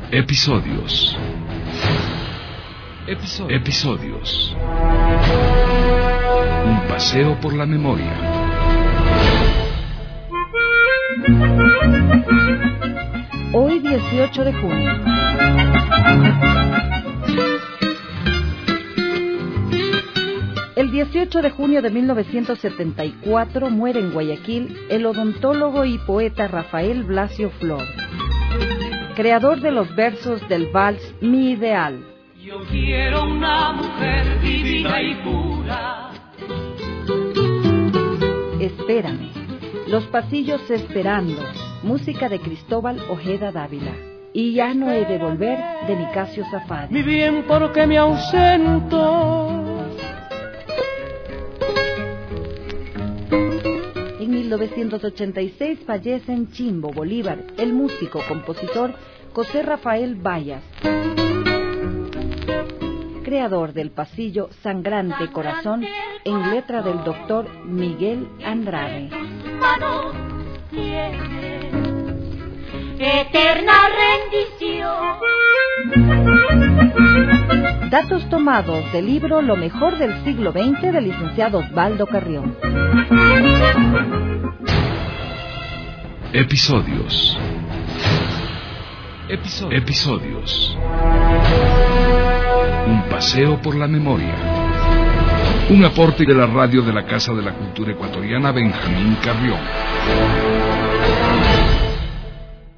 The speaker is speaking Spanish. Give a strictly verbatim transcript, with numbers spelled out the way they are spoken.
Episodios. Episodios. Episodios. Un paseo por la memoria. Hoy dieciocho de junio. El dieciocho de junio de mil novecientos setenta y cuatro muere en Guayaquil el odontólogo y poeta Rafael Blasio Flor, creador de los versos del vals Mi Ideal. Yo quiero una mujer divina y pura. Espérame. Los pasillos esperando. Música de Cristóbal Ojeda Dávila. Y ya no he de volver, de Nicasio Zafari. Mi bien, ¿por qué me ausento? En mil novecientos ochenta y seis fallece en Chimbo, Bolívar, el músico, compositor José Rafael Bayas, creador del pasillo Sangrante Corazón, en letra del doctor Miguel Andrade. Eterna rendición. Datos tomados del libro Lo mejor del siglo veinte del licenciado Osvaldo Carrión. Episodios. Episodios. Episodios. Un paseo por la memoria. Un aporte de la radio de la Casa de la Cultura Ecuatoriana Benjamín Carrión.